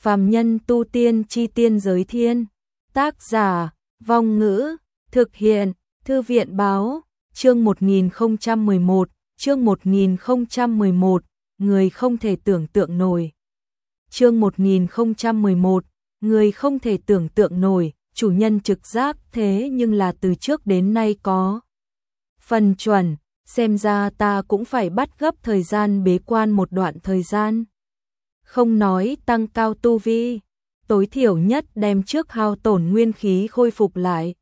Phàm nhân tu tiên chi tiên giới thiên. Tác giả, Vong Ngữ, thực hiện, Thư viện báo, chương 1011, chương 1011, người không thể tưởng tượng nổi. Chương 1011, người không thể tưởng tượng nổi, chủ nhân trực giác thế nhưng là từ trước đến nay có. Phần chuẩn, xem ra ta cũng phải bắt gấp thời gian bế quan một đoạn thời gian. Không nói tăng cao tu vi, tối thiểu nhất đem trước hao tổn nguyên khí khôi phục lại.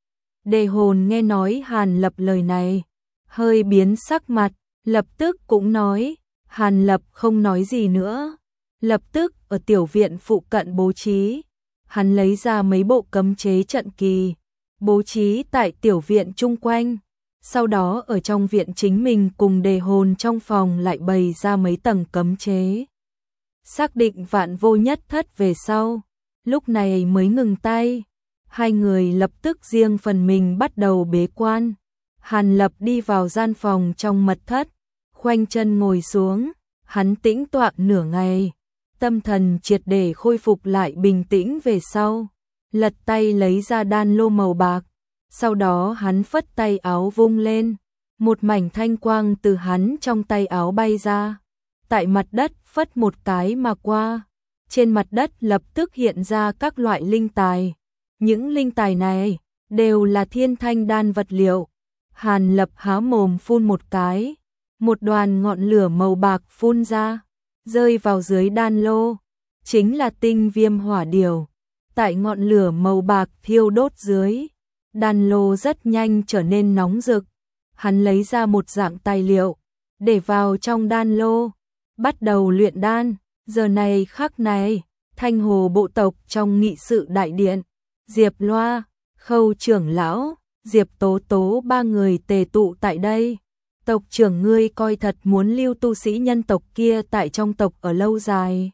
Đề Hồn nghe nói Hàn Lập lời này, hơi biến sắc mặt, lập tức cũng nói. Hàn Lập không nói gì nữa, lập tức ở tiểu viện phụ cận bố trí. Hắn lấy ra mấy bộ cấm chế trận kỳ, bố trí tại tiểu viện chung quanh. Sau đó ở trong viện chính mình cùng Đề Hồn trong phòng lại bày ra mấy tầng cấm chế. Xác định vạn vô nhất thất về sau, lúc này mới ngừng tay. Hai người lập tức riêng phần mình bắt đầu bế quan. Hàn Lập đi vào gian phòng trong mật thất, khoanh chân ngồi xuống, hắn tĩnh tọa nửa ngày, tâm thần triệt để khôi phục lại bình tĩnh về sau, lật tay lấy ra đan lô màu bạc, sau đó hắn phất tay áo vung lên, một mảnh thanh quang từ hắn trong tay áo bay ra, tại mặt đất phất một cái mà qua, trên mặt đất lập tức hiện ra các loại linh tài. Những linh tài này đều là thiên thanh đan vật liệu. Hàn Lập há mồm phun một cái, một đoàn ngọn lửa màu bạc phun ra, rơi vào dưới đan lô, chính là tinh viêm hỏa điểu. Tại ngọn lửa màu bạc thiêu đốt dưới, đan lô rất nhanh trở nên nóng rực. Hắn lấy ra một dạng tài liệu, để vào trong đan lô, bắt đầu luyện đan. Giờ này khắc này, Thanh Hồ bộ tộc trong nghị sự đại điện, Diệp Loa, Khâu trưởng lão, Diệp Tố Tố ba người tề tụ tại đây. Tộc trưởng ngươi coi thật muốn lưu tu sĩ nhân tộc kia tại trong tộc ở lâu dài.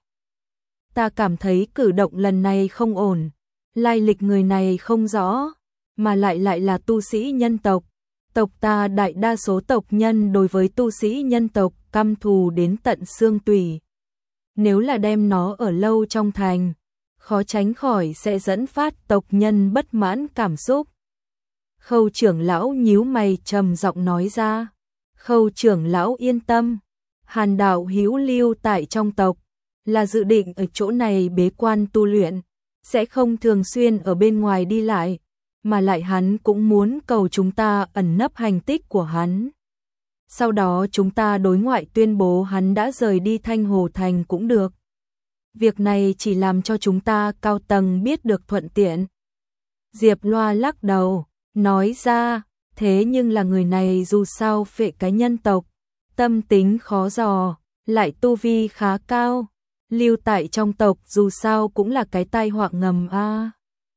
Ta cảm thấy cử động lần này không ổn, lai lịch người này không rõ, mà lại là tu sĩ nhân tộc. Tộc ta đại đa số tộc nhân đối với tu sĩ nhân tộc căm thù đến tận xương tủy. Nếu là đem nó ở lâu trong thành, khó tránh khỏi sẽ dẫn phát tộc nhân bất mãn cảm xúc. Khâu trưởng lão nhíu mày trầm giọng nói ra. Khâu trưởng lão yên tâm, Hàn đạo hữu lưu tại trong tộc, là dự định ở chỗ này bế quan tu luyện, sẽ không thường xuyên ở bên ngoài đi lại, mà lại hắn cũng muốn cầu chúng ta ẩn nấp hành tích của hắn. Sau đó chúng ta đối ngoại tuyên bố hắn đã rời đi Thanh Hồ Thành cũng được. Việc này chỉ làm cho chúng ta cao tầng biết được thuận tiện. Diệp Loa lắc đầu, nói ra, thế nhưng là người này dù sao phệ cái nhân tộc, tâm tính khó dò, lại tu vi khá cao, lưu tại trong tộc dù sao cũng là cái tai họa ngầm a.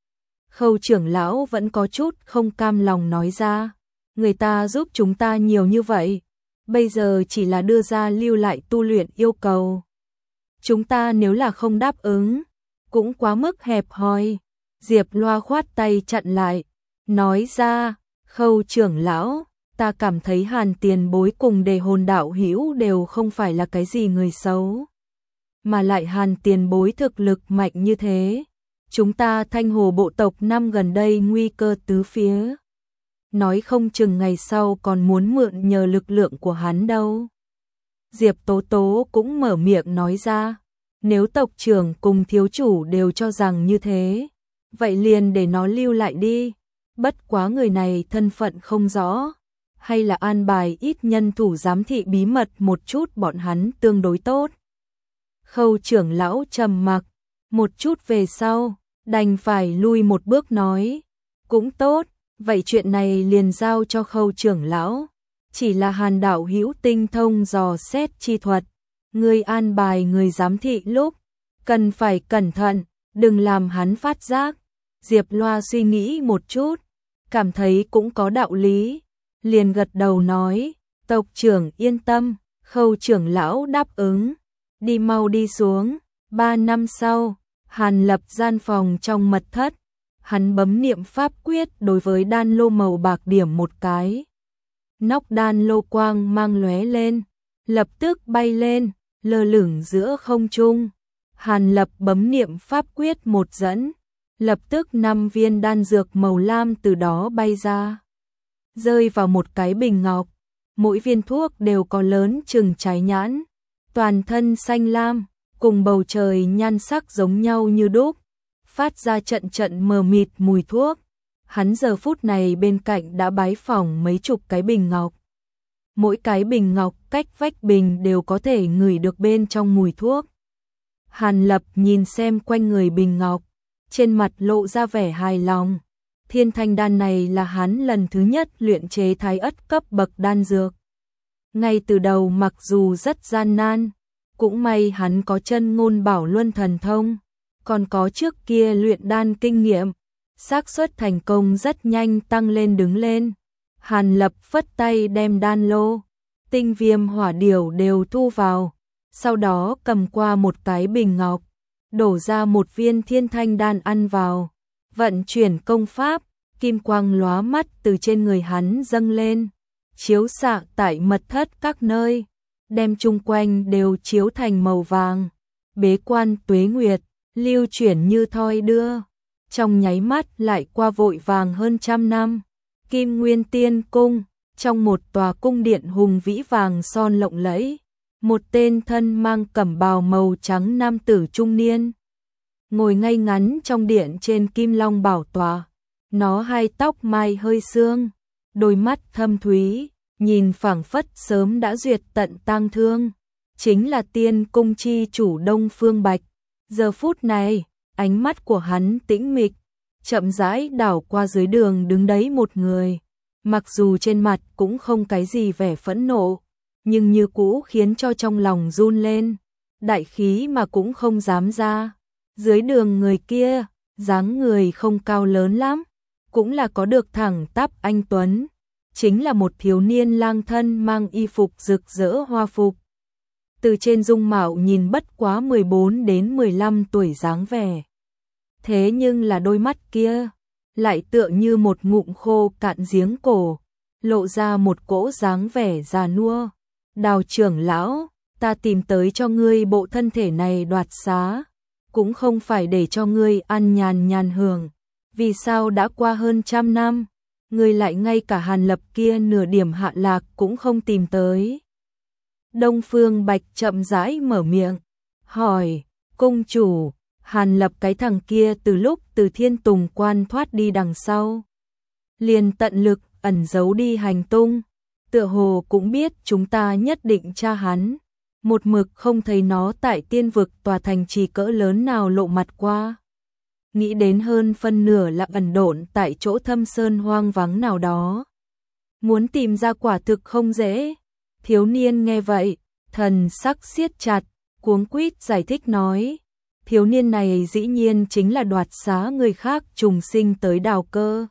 Khâu trưởng lão vẫn có chút không cam lòng nói ra, người ta giúp chúng ta nhiều như vậy, bây giờ chỉ là đưa ra lưu lại tu luyện yêu cầu. Chúng ta nếu là không đáp ứng, cũng quá mức hẹp hòi. Diệp Loa khoát tay chặn lại, nói ra, Khâu trưởng lão, ta cảm thấy Hàn tiền bối cùng Đề Hồn đạo hữu đều không phải là cái gì người xấu. Mà lại Hàn tiền bối thực lực mạnh như thế, chúng ta Thanh Hồ bộ tộc năm gần đây nguy cơ tứ phía. Nói không chừng ngày sau còn muốn mượn nhờ lực lượng của hắn đâu. Diệp Tố Tố cũng mở miệng nói ra, nếu tộc trưởng cùng thiếu chủ đều cho rằng như thế, vậy liền để nó lưu lại đi. Bất quá người này thân phận không rõ, hay là an bài ít nhân thủ giám thị bí mật một chút bọn hắn tương đối tốt. Khâu trưởng lão trầm mặc, một chút về sau, đành phải lui một bước nói, cũng tốt, vậy chuyện này liền giao cho Khâu trưởng lão, chỉ là Hàn đạo hữu tinh thông dò xét chi thuật, người an bài người giám thị lúc, cần phải cẩn thận, đừng làm hắn phát giác. Diệp Loa suy nghĩ một chút, cảm thấy cũng có đạo lý, liền gật đầu nói, tộc trưởng yên tâm. Khâu trưởng lão đáp ứng, đi mau đi xuống. 3 năm sau, Hàn Lập gian phòng trong mật thất, hắn bấm niệm pháp quyết đối với đan lô màu bạc điểm một cái. Nóc đan lô quang mang lóe lên, lập tức bay lên, lơ lửng giữa không trung. Hàn Lập bấm niệm pháp quyết một dẫn, lập tức 5 viên đan dược màu lam từ đó bay ra, rơi vào một cái bình ngọc, mỗi viên thuốc đều có lớn chừng trái nhãn, toàn thân xanh lam, cùng bầu trời nhan sắc giống nhau như đúc, phát ra trận trận mờ mịt mùi thuốc. Hắn giờ phút này bên cạnh đã bái phỏng mấy chục cái bình ngọc. Mỗi cái bình ngọc cách vách bình đều có thể ngửi được bên trong mùi thuốc. Hàn Lập nhìn xem quanh người bình ngọc, trên mặt lộ ra vẻ hài lòng. Thiên thanh đan này là hắn lần thứ nhất luyện chế thái ất cấp bậc đan dược. Ngay từ đầu mặc dù rất gian nan, cũng may hắn có chân ngôn bảo luân thần thông, còn có trước kia luyện đan kinh nghiệm, xác suất thành công rất nhanh tăng lên đứng lên. Hàn Lập phất tay đem đan lô, tinh viêm hỏa điểu đều thu vào, sau đó cầm qua một cái bình ngọc, đổ ra một viên thiên thanh đan ăn vào, vận chuyển công pháp, kim quang lóa mắt từ trên người hắn dâng lên, chiếu xạ tại mật thất các nơi, đem chung quanh đều chiếu thành màu vàng. Bế quan tuế nguyệt, lưu chuyển như thoi đưa, trong nháy mắt lại qua vội vàng hơn 100 năm. Kim Nguyên Tiên Cung, trong một tòa cung điện hùng vĩ vàng son lộng lẫy, một tên thân mang cẩm bào màu trắng nam tử trung niên, ngồi ngay ngắn trong điện trên kim long bảo tọa. Nó hai tóc mai hơi sương, đôi mắt thâm thúy, nhìn phảng phất sớm đã duyệt tận tang thương, chính là Tiên Cung chi chủ Đông Phương Bạch. Giờ phút này, ánh mắt của hắn tĩnh mịch, chậm rãi đảo qua dưới đường đứng đấy một người, mặc dù trên mặt cũng không cái gì vẻ phẫn nộ, nhưng như cũ khiến cho trong lòng run lên, đại khí mà cũng không dám ra. Dưới đường người kia, dáng người không cao lớn lắm, cũng là có được thẳng tắp anh tuấn, chính là một thiếu niên lang thân mang y phục rực rỡ hoa phục. Từ trên dung mạo nhìn bất quá 14 đến 15 tuổi dáng vẻ. Thế nhưng là đôi mắt kia, lại tựa như một ngụm khô cạn giếng cổ, lộ ra một cỗ dáng vẻ già nua. Đào trưởng lão, ta tìm tới cho ngươi bộ thân thể này đoạt xá, cũng không phải để cho ngươi ăn nhàn nhàn hưởng. Vì sao đã qua hơn 100 năm, ngươi lại ngay cả Hàn Lập kia nửa điểm hạ lạc cũng không tìm tới? Đông Phương Bạch chậm rãi mở miệng, hỏi, cung chủ, Hàn Lập cái thằng kia từ lúc từ Thiên Tùng Quan thoát đi đằng sau, liền tận lực ẩn giấu đi hành tung, tựa hồ cũng biết chúng ta nhất định tra hắn, một mực không thấy nó tại tiên vực tòa thành trì cỡ lớn nào lộ mặt qua. Nghĩ đến hơn phân nửa là ẩn độn tại chỗ thâm sơn hoang vắng nào đó. Muốn tìm ra quả thực không dễ. Thiếu niên nghe vậy, thần sắc siết chặt, cuống quýt giải thích nói. Thiếu niên này dĩ nhiên chính là đoạt xá người khác trùng sinh tới Đào Cơ.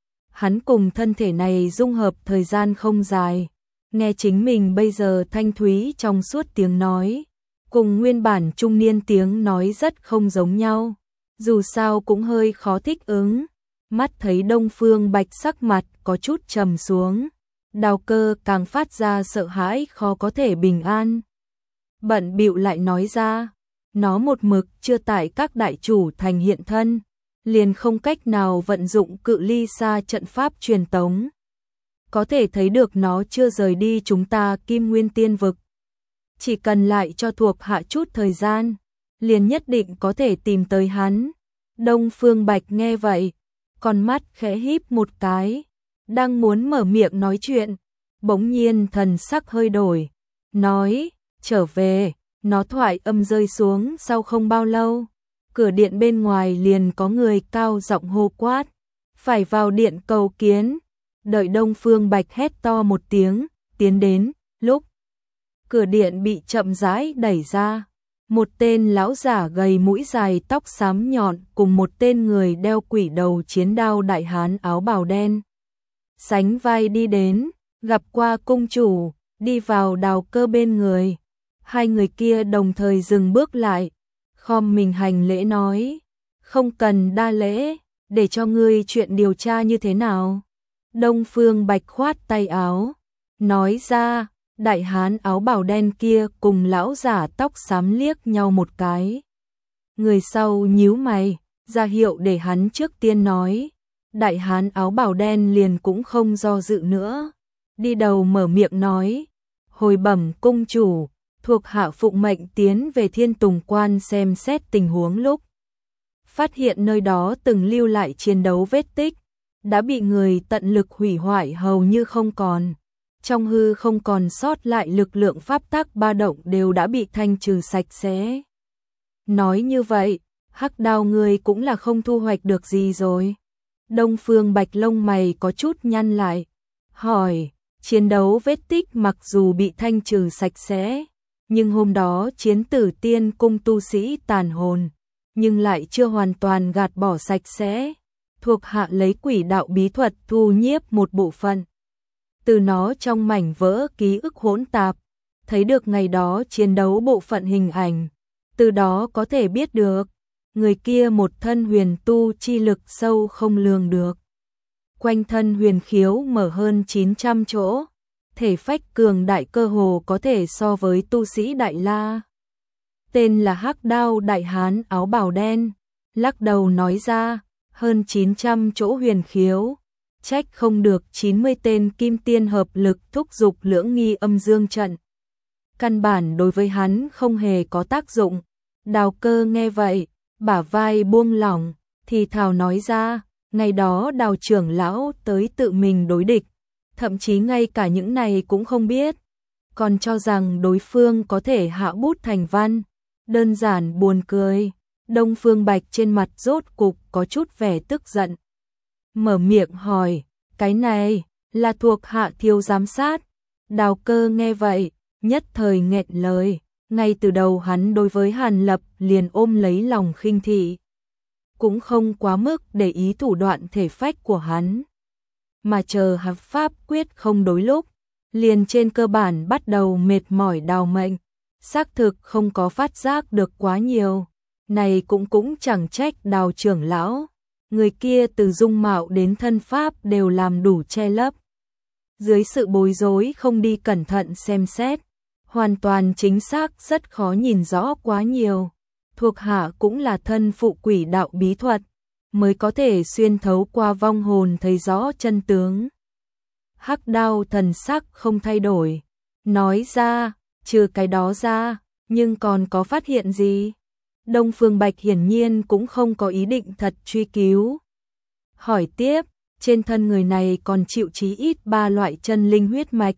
Hắn cùng thân thể này dung hợp thời gian không dài, nghe chính mình bây giờ thanh thúy trong suốt tiếng nói, cùng nguyên bản trung niên tiếng nói rất không giống nhau, dù sao cũng hơi khó thích ứng. Mắt thấy Đông Phương Bạch sắc mặt có chút trầm xuống, Đào Cơ càng phát ra sợ hãi khó có thể bình an. Bận bịu lại nói ra, nó một mực chưa tại các đại chủ thành hiện thân, liền không cách nào vận dụng cự ly xa trận pháp truyền tống. Có thể thấy được nó chưa rời đi chúng ta Kim Nguyên Tiên vực. Chỉ cần lại cho thuộc hạ chút thời gian, liền nhất định có thể tìm tới hắn. Đông Phương Bạch nghe vậy, con mắt khẽ híp một cái, đang muốn mở miệng nói chuyện, bỗng nhiên thần sắc hơi đổi, nói, trở về. Nó thoại âm rơi xuống sau không bao lâu, cửa điện bên ngoài liền có người cao giọng hô quát, phải vào điện cầu kiến. Đợi Đông Phương Bạch hét to một tiếng, tiến đến, lúc cửa điện bị chậm rãi đẩy ra, một tên lão giả gầy mũi dài tóc xám nhọn cùng một tên người đeo quỷ đầu chiến đao đại hán áo bào đen sánh vai đi đến, gặp qua cung chủ, đi vào Đào Cơ bên người. Hai người kia đồng thời dừng bước lại, khom mình hành lễ nói, không cần đa lễ, để cho ngươi chuyện điều tra như thế nào. Đông Phương Bạch khoát tay áo, nói ra, đại hán áo bào đen kia cùng lão giả tóc xám liếc nhau một cái, Người sau nhíu mày, ra hiệu để hắn trước tiên nói. Đại hán áo bào đen liền cũng không do dự nữa, đi đầu mở miệng nói: hồi bẩm cung chủ, thuộc hạ phụng mệnh tiến về Thiên Tùng Quan xem xét tình huống lúc phát hiện nơi đó từng lưu lại chiến đấu vết tích, đã bị người tận lực hủy hoại hầu như không còn. Trong hư không còn sót lại lực lượng pháp tắc ba động đều đã bị thanh trừ sạch sẽ. Nói như vậy, Hắc Đao ngươi cũng là không thu hoạch được gì rồi. Đông Phương Bạch lông mày có chút nhăn lại, hỏi: chiến đấu vết tích mặc dù bị thanh trừ sạch sẽ, nhưng hôm đó chiến tử tiên cung tu sĩ tàn hồn, nhưng lại chưa hoàn toàn gạt bỏ sạch sẽ. Thuộc hạ lấy quỷ đạo bí thuật thu nhiếp một bộ phận từ nó trong mảnh vỡ ký ức hỗn tạp, thấy được ngày đó chiến đấu bộ phận hình ảnh, từ đó có thể biết được người kia một thân huyền tu chi lực sâu không lường được. Quanh thân huyền khiếu mở hơn 900 chỗ, thể phách cường đại cơ hồ có thể so với tu sĩ Đại La. Tên là Hắc Đao đại hán áo bào đen, lắc đầu nói ra: hơn 900 chỗ huyền khiếu, trách không được 90 tên kim tiên hợp lực thúc dục lưỡng nghi âm dương trận. Căn bản đối với hắn không hề có tác dụng. Đào Cơ nghe vậy, bả vai buông lỏng, thì thào nói ra: ngày đó Đào trưởng lão tới tự mình đối địch, thậm chí ngay cả những này cũng không biết, còn cho rằng đối phương có thể hạ bút thành văn, đơn giản buồn cười. Đông Phương Bạch trên mặt rốt cục có chút vẻ tức giận, mở miệng hỏi: cái này là thuộc hạ thiếu giám sát? Đào Cơ nghe vậy, nhất thời nghẹn lời. Ngay từ đầu hắn đối với Hàn Lập liền ôm lấy lòng khinh thị, cũng không quá mức để ý thủ đoạn thể phách của hắn, mà chờ hắn pháp quyết không đối lúc, liền trên cơ bản bắt đầu mệt mỏi đào mệnh. Xác thực không có phát giác được quá nhiều, này cũng chẳng trách Đào trưởng lão, người kia từ dung mạo đến thân pháp đều làm đủ che lấp. Dưới sự bối rối không đi cẩn thận xem xét, hoàn toàn chính xác rất khó nhìn rõ quá nhiều. Thuộc hạ cũng là thân phụ quỷ đạo bí thuật, mới có thể xuyên thấu qua vong hồn thấy rõ chân tướng. Hắc Đao thần sắc không thay đổi, nói ra: trừ cái đó ra, nhưng còn có phát hiện gì? Đông Phương Bạch hiển nhiên cũng không có ý định thật truy cứu. Hỏi tiếp: trên thân người này còn chịu chí ít 3 loại chân linh huyết mạch.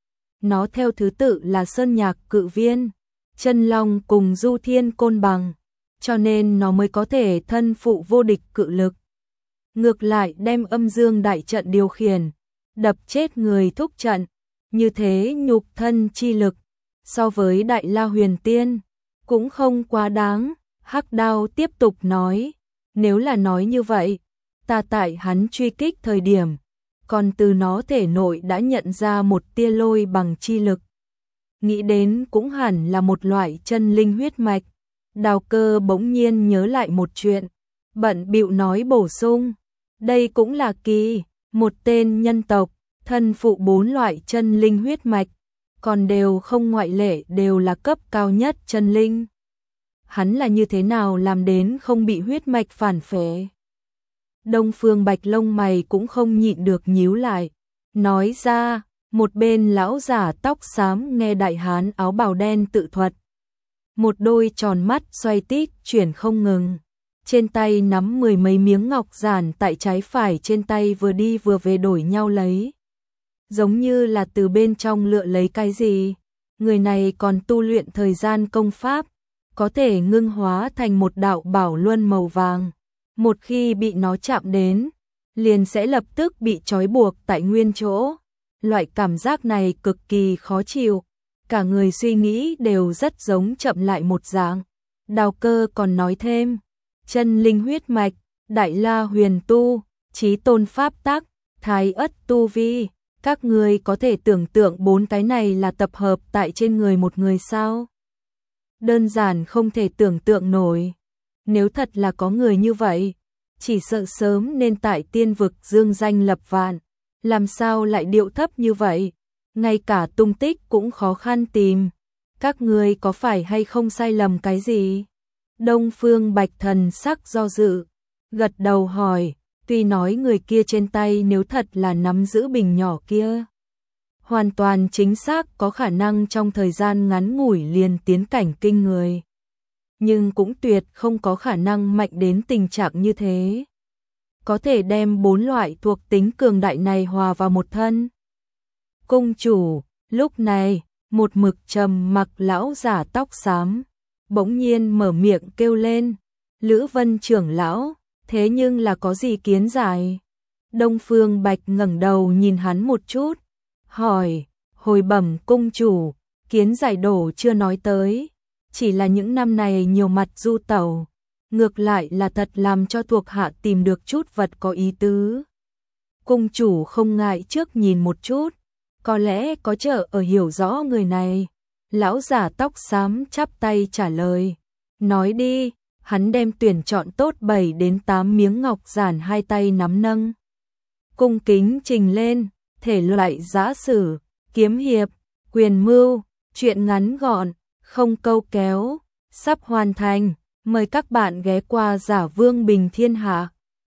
Nó theo thứ tự là Sơn Nhạc Cự Viên, Chân Long cùng Du Thiên Côn Bằng, cho nên nó mới có thể thân phụ vô địch cự lực. Ngược lại đem âm dương đại trận điều khiển, đập chết người thúc trận, như thế nhục thân chi lực, so với Đại La Huyền Tiên, cũng không quá đáng. Hắc Đao tiếp tục nói: nếu là nói như vậy, ta tại hắn truy kích thời điểm, còn từ nó thể nội đã nhận ra một tia lôi bằng chi lực. Nghĩ đến cũng hẳn là một loại chân linh huyết mạch. Đào Cơ bỗng nhiên nhớ lại một chuyện, bận bịu nói bổ sung: đây cũng là kỳ, một tên nhân tộc, thân phụ 4 loại chân linh huyết mạch, còn đều không ngoại lệ đều là cấp cao nhất chân linh. Hắn là như thế nào làm đến không bị huyết mạch phản phệ? Đông Phương Bạch lông mày cũng không nhịn được nhíu lại, nói ra. Một bên lão giả tóc xám nghe đại hán áo bào đen tự thuật, một đôi tròn mắt xoay tít chuyển không ngừng, trên tay nắm 10 mấy miếng ngọc giản tại trái phải trên tay vừa đi vừa về đổi nhau lấy, giống như là từ bên trong lựa lấy cái gì. Người này còn tu luyện thời gian công pháp, có thể ngưng hóa thành một đạo bảo luân màu vàng, một khi bị nó chạm đến, liền sẽ lập tức bị trói buộc tại nguyên chỗ. Loại cảm giác này cực kỳ khó chịu, cả người suy nghĩ đều rất giống chậm lại một dạng. Đào Cơ còn nói thêm: chân linh huyết mạch, Đại La huyền tu, chí tôn pháp tắc, thái ất tu vi, các người có thể tưởng tượng 4 cái này là tập hợp tại trên người một người sao? Đơn giản không thể tưởng tượng nổi. Nếu thật là có người như vậy, chỉ sợ sớm nên tại tiên vực dương danh lập vạn. Làm sao lại điệu thấp như vậy? Ngay cả tung tích cũng khó khăn tìm. Các ngươi có phải hay không sai lầm cái gì? Đông Phương Bạch thần sắc do dự, gật đầu hỏi, tuy nói người kia trên tay nếu thật là nắm giữ bình nhỏ kia, hoàn toàn chính xác có khả năng trong thời gian ngắn ngủi liền tiến cảnh kinh người, nhưng cũng tuyệt không có khả năng mạnh đến tình trạng như thế. Có thể đem 4 loại thuộc tính cường đại này hòa vào một thân. Cung chủ, lúc này, một mực trầm mặc lão giả tóc xám, bỗng nhiên mở miệng kêu lên, Lữ Vân trưởng lão, thế nhưng là có gì kiến giải? Đông Phương Bạch ngẩng đầu nhìn hắn một chút, hỏi, hồi bẩm cung chủ, kiến giải đổ chưa nói tới, chỉ là những năm này nhiều mặt du tẩu, ngược lại là thật làm cho thuộc hạ tìm được chút vật có ý tứ. Cung chủ không ngại trước nhìn một chút, có lẽ có trợ ở hiểu rõ người này. Lão giả tóc xám chắp tay trả lời, nói đi. Hắn đem tuyển chọn tốt 7 đến 8 miếng ngọc giản hai tay nắm nâng, cung kính trình lên, thể loại giã sử, kiếm hiệp, quyền mưu, truyện ngắn gọn, không câu kéo, sắp hoàn thành, mời các bạn ghé qua Giả Vương Bình Thiên Hạ.